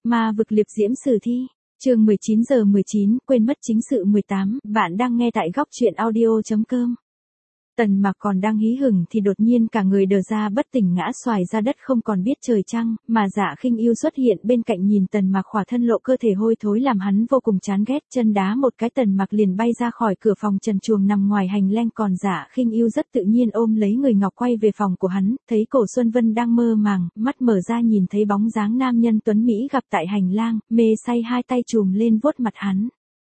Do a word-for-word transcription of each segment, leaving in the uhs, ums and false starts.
Ma vực liệp diễm sử thi. Chương mười chín giờ mười chín, quên mất chính sự mười tám, bạn đang nghe tại góc truyện audio.com. Tần Mặc còn đang hí hửng thì đột nhiên cả người đờ ra bất tỉnh ngã xoài ra đất không còn biết trời trăng, mà Dạ Khinh Yêu xuất hiện bên cạnh nhìn Tần Mặc khỏa thân lộ cơ thể hôi thối làm hắn vô cùng chán ghét, chân đá một cái Tần Mặc liền bay ra khỏi cửa phòng trần truồng nằm ngoài hành lang, còn Dạ Khinh Yêu rất tự nhiên ôm lấy người ngọc quay về phòng của hắn, thấy Cổ Xuân Vân đang mơ màng, mắt mở ra nhìn thấy bóng dáng nam nhân tuấn mỹ gặp tại hành lang, mê say hai tay chùm lên vuốt mặt hắn.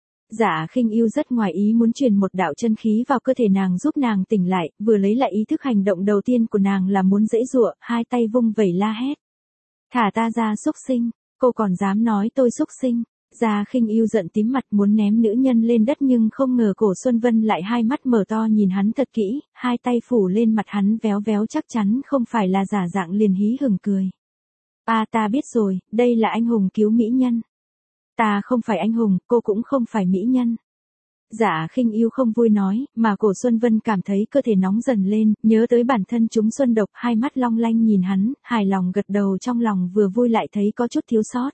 Dạ Khinh Yêu rất ngoài ý muốn truyền một đạo chân khí vào cơ thể nàng giúp nàng tỉnh lại, vừa lấy lại ý thức hành động đầu tiên của nàng là muốn giãy giụa, hai tay vung vẩy la hét. Thả ta ra xúc sinh, cô còn dám nói tôi xúc sinh. Dạ Khinh Yêu giận tím mặt muốn ném nữ nhân lên đất nhưng không ngờ Cổ Xuân Vân lại hai mắt mở to nhìn hắn thật kỹ, hai tay phủ lên mặt hắn véo véo chắc chắn không phải là giả dạng liền hí hửng cười. À ta biết rồi, đây là anh hùng cứu mỹ nhân. Ta không phải anh hùng, cô cũng không phải mỹ nhân. Dạ Khinh Yêu không vui nói, mà Cổ Xuân Vân cảm thấy cơ thể nóng dần lên, nhớ tới bản thân chúng xuân độc, hai mắt long lanh nhìn hắn, hài lòng gật đầu trong lòng vừa vui lại thấy có chút thiếu sót.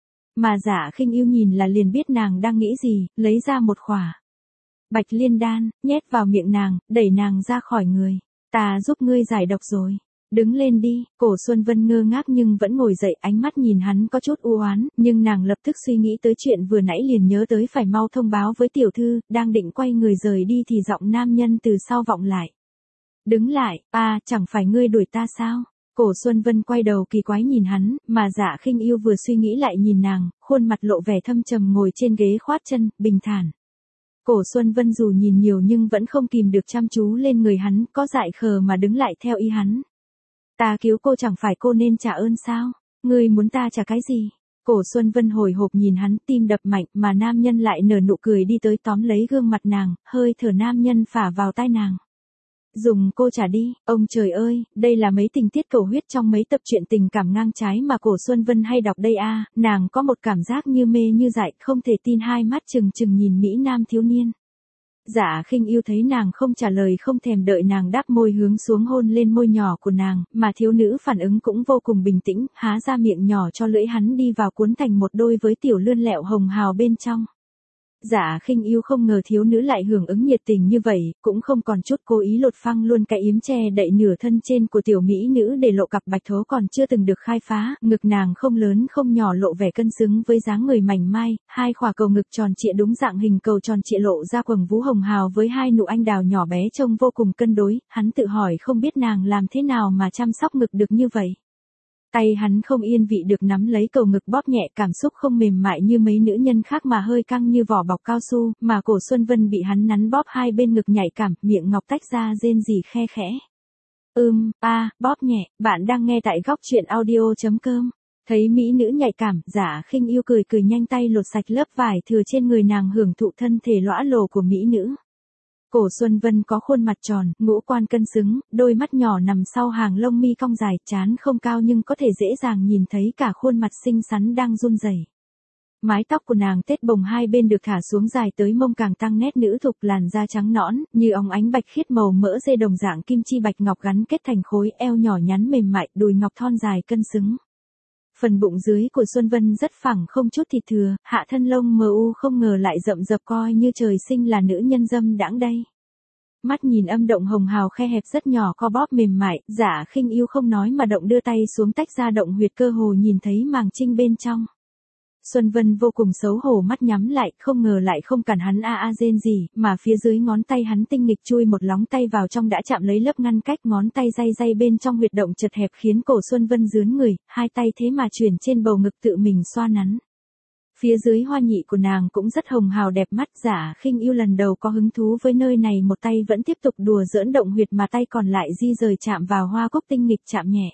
Mà Dạ Khinh Yêu nhìn là liền biết nàng đang nghĩ gì, lấy ra một khỏa Bạch Liên đan, nhét vào miệng nàng, đẩy nàng ra khỏi người. Ta giúp ngươi giải độc rồi. Đứng lên đi, Cổ Xuân Vân ngơ ngác nhưng vẫn ngồi dậy, ánh mắt nhìn hắn có chút u oán, nhưng nàng lập tức suy nghĩ tới chuyện vừa nãy liền nhớ tới phải mau thông báo với tiểu thư, đang định quay người rời đi thì giọng nam nhân từ sau vọng lại. Đứng lại, à, chẳng phải ngươi đuổi ta sao? Cổ Xuân Vân quay đầu kỳ quái nhìn hắn, mà Dạ Khinh Yêu vừa suy nghĩ lại nhìn nàng, khuôn mặt lộ vẻ thâm trầm ngồi trên ghế khoát chân, bình thản. Cổ Xuân Vân dù nhìn nhiều nhưng vẫn không kìm được chăm chú lên người hắn, có dại khờ mà đứng lại theo ý hắn. Ta cứu cô chẳng phải cô nên trả ơn sao? Ngươi muốn ta trả cái gì? Cổ Xuân Vân hồi hộp nhìn hắn, tim đập mạnh, mà nam nhân lại nở nụ cười đi tới tóm lấy gương mặt nàng, hơi thở nam nhân phả vào tai nàng. Dùng cô trả đi, ông trời ơi, đây là mấy tình tiết cầu huyết trong mấy tập truyện tình cảm ngang trái mà Cổ Xuân Vân hay đọc đây a, nàng có một cảm giác như mê như dại, không thể tin hai mắt trừng trừng nhìn mỹ nam thiếu niên. Dạ Khinh Yêu thấy nàng không trả lời không thèm đợi nàng đáp môi hướng xuống hôn lên môi nhỏ của nàng, mà thiếu nữ phản ứng cũng vô cùng bình tĩnh, há ra miệng nhỏ cho lưỡi hắn đi vào cuốn thành một đôi với tiểu lươn lẹo hồng hào bên trong. Dạ Khinh Yêu không ngờ thiếu nữ lại hưởng ứng nhiệt tình như vậy, cũng không còn chút cố ý lột phăng luôn cái yếm che đậy nửa thân trên của tiểu mỹ nữ để lộ cặp bạch thố còn chưa từng được khai phá, ngực nàng không lớn không nhỏ lộ vẻ cân xứng với dáng người mảnh mai, hai khỏa cầu ngực tròn trịa đúng dạng hình cầu tròn trịa lộ ra quầng vú hồng hào với hai nụ anh đào nhỏ bé trông vô cùng cân đối, hắn tự hỏi không biết nàng làm thế nào mà chăm sóc ngực được như vậy. Tay hắn không yên vị được nắm lấy cầu ngực bóp nhẹ, cảm xúc không mềm mại như mấy nữ nhân khác mà hơi căng như vỏ bọc cao su, mà Cổ Xuân Vân bị hắn nắn bóp hai bên ngực nhạy cảm, miệng ngọc tách ra rên rỉ khe khẽ. Ừm, a, bóp nhẹ, bạn đang nghe tại góc truyện audio.com. Thấy mỹ nữ nhạy cảm, Dạ Khinh Yêu cười cười nhanh tay lột sạch lớp vải thừa trên người nàng hưởng thụ thân thể lõa lồ của mỹ nữ. Cổ Xuân Vân có khuôn mặt tròn, ngũ quan cân xứng, đôi mắt nhỏ nằm sau hàng lông mi cong dài, trán không cao nhưng có thể dễ dàng nhìn thấy cả khuôn mặt xinh xắn đang run rẩy. Mái tóc của nàng tết bồng hai bên được thả xuống dài tới mông càng tăng nét nữ thục, làn da trắng nõn, như óng ánh bạch khiết màu mỡ dê đồng dạng kim chi bạch ngọc gắn kết thành khối, eo nhỏ nhắn mềm mại, đùi ngọc thon dài cân xứng. Phần bụng dưới của Xuân Vân rất phẳng không chút thịt thừa, hạ thân lông mờ u không ngờ lại rậm rập coi như trời sinh là nữ nhân dâm đãng đây. Mắt nhìn âm động hồng hào khe hẹp rất nhỏ co bóp mềm mại, Dạ Khinh Yêu không nói mà động đưa tay xuống tách ra động huyệt cơ hồ nhìn thấy màng trinh bên trong. Xuân Vân vô cùng xấu hổ mắt nhắm lại, không ngờ lại không cản hắn a a rên gì, mà phía dưới ngón tay hắn tinh nghịch chui một lóng tay vào trong đã chạm lấy lớp ngăn cách, ngón tay day day bên trong huyệt động chật hẹp khiến Cổ Xuân Vân rướn người, hai tay thế mà chuyển trên bầu ngực tự mình xoa nắn. Phía dưới hoa nhị của nàng cũng rất hồng hào đẹp mắt, Dạ Khinh Yêu lần đầu có hứng thú với nơi này, một tay vẫn tiếp tục đùa giỡn động huyệt mà tay còn lại di rời chạm vào hoa cúc tinh nghịch chạm nhẹ.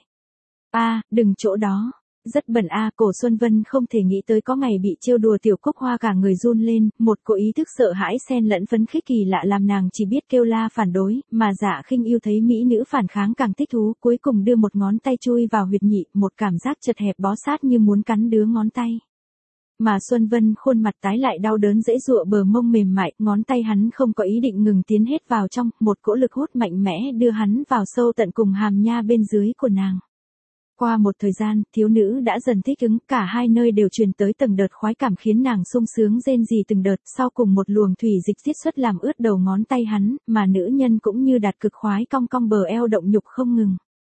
A, đừng chỗ đó. Rất bẩn a, Cổ Xuân Vân không thể nghĩ tới có ngày bị trêu đùa tiểu cúc hoa cả người run lên, một cỗ ý thức sợ hãi xen lẫn phấn khích kỳ lạ làm nàng chỉ biết kêu la phản đối, mà Dạ Khinh Yêu thấy mỹ nữ phản kháng càng thích thú, cuối cùng đưa một ngón tay chui vào huyệt nhị, một cảm giác chật hẹp bó sát như muốn cắn đứa ngón tay. Mà Xuân Vân khuôn mặt tái lại đau đớn dễ dụa bờ mông mềm mại, ngón tay hắn không có ý định ngừng tiến hết vào trong, một cỗ lực hút mạnh mẽ đưa hắn vào sâu tận cùng hàm nha bên dưới của nàng. Qua một thời gian, thiếu nữ đã dần thích ứng, cả hai nơi đều truyền tới từng đợt khoái cảm khiến nàng sung sướng rên rỉ từng đợt, sau cùng một luồng thủy dịch xiết xuất làm ướt đầu ngón tay hắn, mà nữ nhân cũng như đạt cực khoái cong cong bờ eo động nhục không ngừng.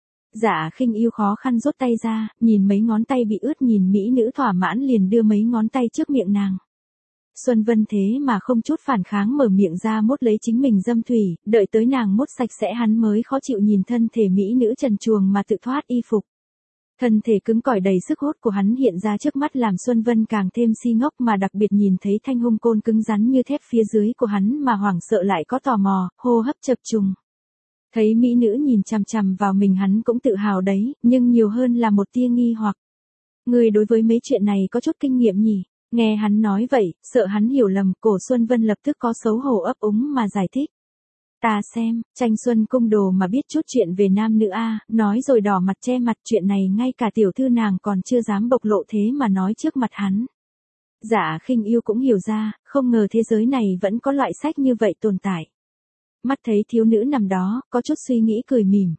Dạ Khinh Yêu khó khăn rút tay ra, nhìn mấy ngón tay bị ướt, nhìn mỹ nữ thỏa mãn liền đưa mấy ngón tay trước miệng nàng. Xuân Vân thế mà không chút phản kháng mở miệng ra mốt lấy chính mình dâm thủy, đợi tới nàng mốt sạch sẽ hắn mới khó chịu nhìn thân thể mỹ nữ trần truồng mà tự thoát y phục. Thân thể cứng cỏi đầy sức hút của hắn hiện ra trước mắt làm Xuân Vân càng thêm si ngốc, mà đặc biệt nhìn thấy thanh hung côn cứng rắn như thép phía dưới của hắn mà hoảng sợ lại có tò mò, hô hấp chập trùng. Thấy mỹ nữ nhìn chằm chằm vào mình hắn cũng tự hào đấy, nhưng nhiều hơn là một tia nghi hoặc. Người đối với mấy chuyện này có chút kinh nghiệm nhỉ? Nghe hắn nói vậy, sợ hắn hiểu lầm, cổ Xuân Vân lập tức có xấu hổ ấp úng mà giải thích. Ta xem, tranh xuân cung đồ mà biết chút chuyện về nam nữ a, nói rồi đỏ mặt che mặt, chuyện này ngay cả tiểu thư nàng còn chưa dám bộc lộ thế mà nói trước mặt hắn. Dạ Khinh Yêu cũng hiểu ra, không ngờ thế giới này vẫn có loại sách như vậy tồn tại. Mắt thấy thiếu nữ nằm đó, có chút suy nghĩ cười mỉm.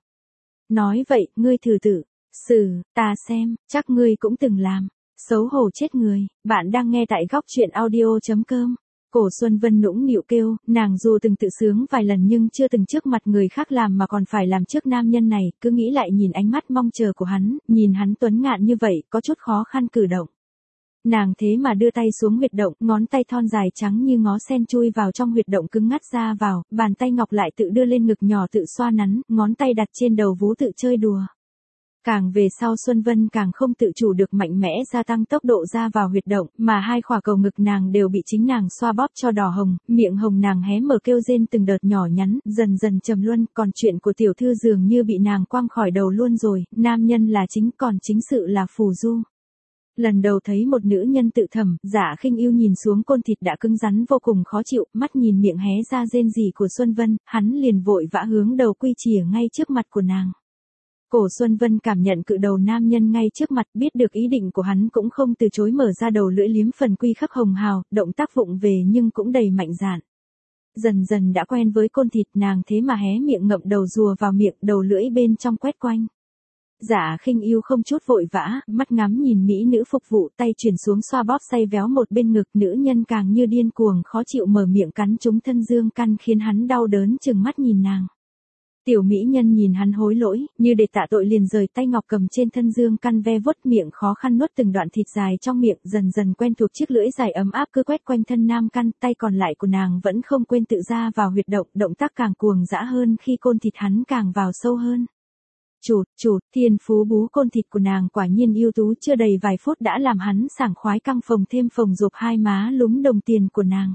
Nói vậy, ngươi thử tự, xử, ta xem, chắc ngươi cũng từng làm. Xấu hổ chết người, bạn đang nghe tại góc truyện audio chấm com. Cổ Xuân Vân nũng nịu kêu, nàng dù từng tự sướng vài lần nhưng chưa từng trước mặt người khác làm mà còn phải làm trước nam nhân này, cứ nghĩ lại nhìn ánh mắt mong chờ của hắn, nhìn hắn tuấn ngạn như vậy, có chút khó khăn cử động. Nàng thế mà đưa tay xuống huyệt động, ngón tay thon dài trắng như ngó sen chui vào trong huyệt động cứng ngắt ra vào, bàn tay ngọc lại tự đưa lên ngực nhỏ tự xoa nắn, ngón tay đặt trên đầu vú tự chơi đùa. Càng về sau Xuân Vân càng không tự chủ được mạnh mẽ gia tăng tốc độ ra vào huyệt động, mà hai khỏa cầu ngực nàng đều bị chính nàng xoa bóp cho đỏ hồng, miệng hồng nàng hé mở kêu rên từng đợt nhỏ nhắn, dần dần trầm luân, còn chuyện của tiểu thư dường như bị nàng quăng khỏi đầu luôn rồi, nam nhân là chính còn chính sự là phù du. Lần đầu thấy một nữ nhân tự thầm, Dạ Khinh Yêu nhìn xuống côn thịt đã cứng rắn vô cùng khó chịu, mắt nhìn miệng hé ra rên rỉ của Xuân Vân, hắn liền vội vã hướng đầu quy chìa ngay trước mặt của nàng. Cổ Xuân Vân cảm nhận cự đầu nam nhân ngay trước mặt, biết được ý định của hắn cũng không từ chối, mở ra đầu lưỡi liếm phần quy khắp hồng hào, động tác vụng về nhưng cũng đầy mạnh dạn. Dần dần đã quen với côn thịt nàng thế mà hé miệng ngậm đầu rùa vào miệng, đầu lưỡi bên trong quét quanh. Dạ Khinh Yêu không chút vội vã, mắt ngắm nhìn mỹ nữ phục vụ, tay chuyển xuống xoa bóp say véo một bên ngực, nữ nhân càng như điên cuồng khó chịu mở miệng cắn trúng thân dương căn khiến hắn đau đớn chừng mắt nhìn nàng. Tiểu mỹ nhân nhìn hắn hối lỗi, như để tạ tội liền rời tay ngọc cầm trên thân dương căn ve vuốt miệng khó khăn nuốt từng đoạn thịt dài trong miệng, dần dần quen thuộc chiếc lưỡi dài ấm áp cứ quét quanh thân nam căn, tay còn lại của nàng vẫn không quên tự ra vào huyệt động, động tác càng cuồng dã hơn khi côn thịt hắn càng vào sâu hơn. Chụt, chụt, thiên phú bú côn thịt của nàng quả nhiên ưu tú, chưa đầy vài phút đã làm hắn sảng khoái căng phồng thêm phồng rộp hai má lúm đồng tiền của nàng.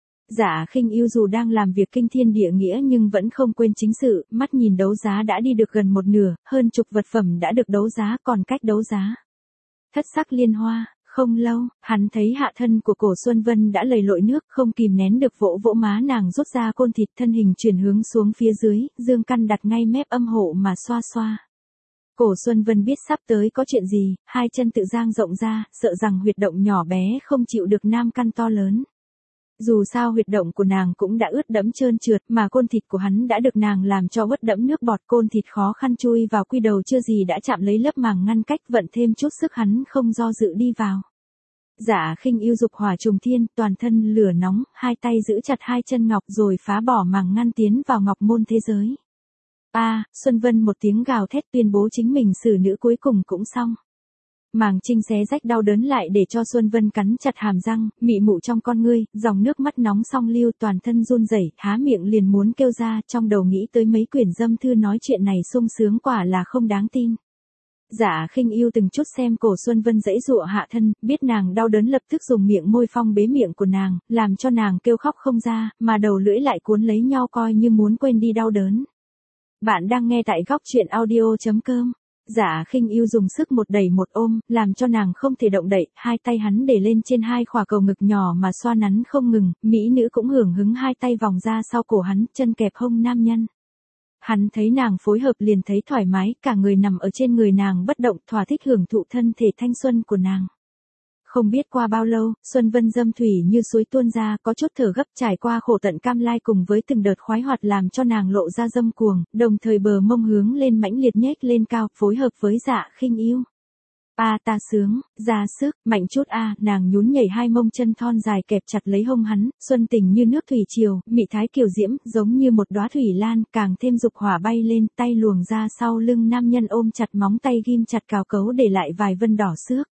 Dạ Khinh Yêu dù đang làm việc kinh thiên địa nghĩa nhưng vẫn không quên chính sự, mắt nhìn đấu giá đã đi được gần một nửa, hơn chục vật phẩm đã được đấu giá, còn cách đấu giá. Thất sắc liên hoa, không lâu, hắn thấy hạ thân của cổ Xuân Vân đã lầy lội nước, không kìm nén được vỗ vỗ má nàng, rút ra côn thịt, thân hình chuyển hướng xuống phía dưới, dương căn đặt ngay mép âm hộ mà xoa xoa. Cổ Xuân Vân biết sắp tới có chuyện gì, hai chân tự dang rộng ra, sợ rằng huyệt động nhỏ bé không chịu được nam căn to lớn. Dù sao huyệt động của nàng cũng đã ướt đẫm trơn trượt, mà côn thịt của hắn đã được nàng làm cho ướt đẫm nước bọt, côn thịt khó khăn chui vào quy đầu chưa gì đã chạm lấy lớp màng ngăn cách, vận thêm chút sức hắn không do dự đi vào. Dạ Khinh Yêu dục hỏa trùng thiên, toàn thân lửa nóng, hai tay giữ chặt hai chân ngọc rồi phá bỏ màng ngăn tiến vào ngọc môn thế giới. A, à, Xuân Vân một tiếng gào thét tuyên bố chính mình xử nữ cuối cùng cũng xong. Màng trinh xé rách đau đớn lại để cho Xuân Vân cắn chặt hàm răng, mị mụ trong con ngươi, dòng nước mắt nóng song lưu, toàn thân run rẩy, há miệng liền muốn kêu ra, trong đầu nghĩ tới mấy quyển dâm thư nói chuyện này sung sướng quả là không đáng tin. Dạ Khinh Yêu từng chút xem cổ Xuân Vân giãy giụa hạ thân, biết nàng đau đớn lập tức dùng miệng môi phong bế miệng của nàng, làm cho nàng kêu khóc không ra, mà đầu lưỡi lại cuốn lấy nhau coi như muốn quên đi đau đớn. Bạn đang nghe tại góc truyện audio chấm com. Dạ Khinh Yêu dùng sức một đẩy một ôm, làm cho nàng không thể động đậy, hai tay hắn để lên trên hai khỏa cầu ngực nhỏ mà xoa nắn không ngừng, mỹ nữ cũng hưởng hứng hai tay vòng ra sau cổ hắn, chân kẹp hông nam nhân. Hắn thấy nàng phối hợp liền thấy thoải mái, cả người nằm ở trên người nàng bất động, thỏa thích hưởng thụ thân thể thanh xuân của nàng. Không biết qua bao lâu, Xuân Vân dâm thủy như suối tuôn ra, có chút thở gấp, trải qua khổ tận cam lai cùng với từng đợt khoái hoạt làm cho nàng lộ ra dâm cuồng, đồng thời bờ mông hướng lên mãnh liệt nhếch lên cao, phối hợp với Dạ Khinh Yêu. A ta sướng, ra sức, mạnh chút a, nàng nhún nhảy hai mông chân thon dài kẹp chặt lấy hông hắn, xuân tình như nước thủy triều, mị thái kiều diễm, giống như một đóa thủy lan, càng thêm dục hỏa bay lên, tay luồng ra sau lưng nam nhân ôm chặt móng tay ghim chặt cào cấu để lại vài vân đỏ xước.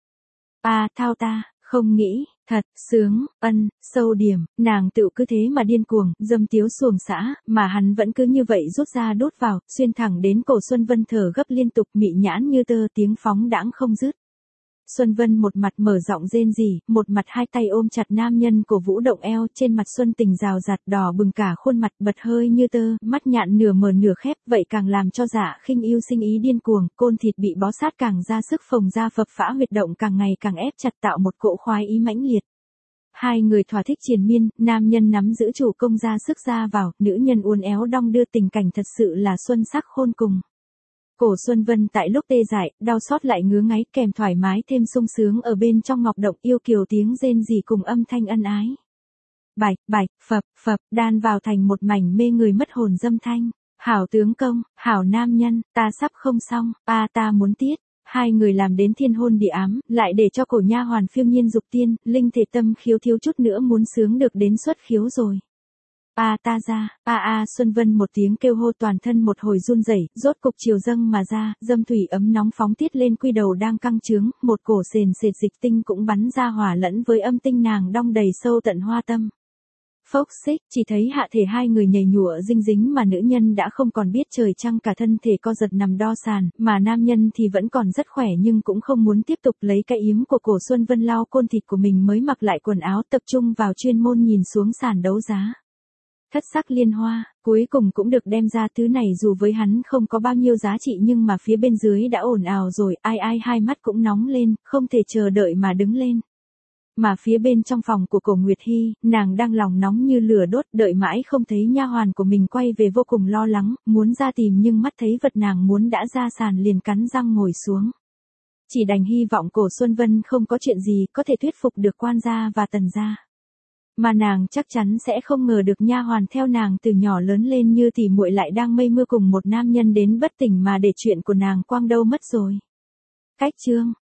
A thao ta, không nghĩ, thật, sướng, ân, sâu điểm, nàng tự cứ thế mà điên cuồng, dâm tiếu xuồng xã, mà hắn vẫn cứ như vậy rút ra đốt vào, xuyên thẳng đến cổ Xuân Vân thở gấp liên tục mị nhãn như tơ tiếng phóng đãng không dứt. Xuân Vân một mặt mở giọng rên rỉ, một mặt hai tay ôm chặt nam nhân cổ vũ động eo, trên mặt Xuân tình rào rạt đỏ bừng cả khuôn mặt bật hơi như tơ, mắt nhạn nửa mở nửa khép, vậy càng làm cho Dạ Khinh Yêu sinh ý điên cuồng, côn thịt bị bó sát càng ra sức phồng ra phập phã huyệt động càng ngày càng ép chặt tạo một cỗ khoái ý mãnh liệt. Hai người thỏa thích triền miên, nam nhân nắm giữ chủ công ra sức ra vào, nữ nhân uốn éo đong đưa tình cảnh thật sự là xuân sắc khôn cùng. Cổ Xuân Vân tại lúc tê dại, đau xót lại ngứa ngáy kèm thoải mái thêm sung sướng ở bên trong ngọc động yêu kiều tiếng rên rỉ cùng âm thanh ân ái. Bạch, bạch, phập, phập, đan vào thành một mảnh mê người mất hồn dâm thanh. Hảo tướng công, hảo nam nhân, ta sắp không xong, a ta muốn tiết. Hai người làm đến thiên hôn địa ám, lại để cho cổ nha hoàn phiêu nhiên dục tiên, linh thể tâm khiếu thiếu chút nữa muốn sướng được đến xuất khiếu rồi. A ta ra, a a Xuân Vân một tiếng kêu hô toàn thân một hồi run rẩy, rốt cục chiều dâng mà ra, dâm thủy ấm nóng phóng tiết lên quy đầu đang căng trướng, một cổ sền sệt dịch tinh cũng bắn ra hòa lẫn với âm tinh nàng đong đầy sâu tận hoa tâm. Phốc xích, chỉ thấy hạ thể hai người nhảy nhụa dinh dính mà nữ nhân đã không còn biết trời trăng cả thân thể co giật nằm đo sàn, mà nam nhân thì vẫn còn rất khỏe nhưng cũng không muốn tiếp tục lấy cái yếm của cổ Xuân Vân lau côn thịt của mình mới mặc lại quần áo tập trung vào chuyên môn nhìn xuống sàn đấu giá. Thất sắc liên hoa, cuối cùng cũng được đem ra, thứ này dù với hắn không có bao nhiêu giá trị nhưng mà phía bên dưới đã ồn ào rồi, ai ai hai mắt cũng nóng lên, không thể chờ đợi mà đứng lên. Mà phía bên trong phòng của cổ Nguyệt Hy, nàng đang lòng nóng như lửa đốt, đợi mãi không thấy nha hoàn của mình quay về vô cùng lo lắng, muốn ra tìm nhưng mắt thấy vật nàng muốn đã ra sàn liền cắn răng ngồi xuống. Chỉ đành hy vọng cổ Xuân Vân không có chuyện gì có thể thuyết phục được quan gia và tần gia. Mà nàng chắc chắn sẽ không ngờ được nha hoàn theo nàng từ nhỏ lớn lên như tỉ muội lại đang mây mưa cùng một nam nhân đến bất tỉnh mà để chuyện của nàng quang đâu mất rồi. Cách chương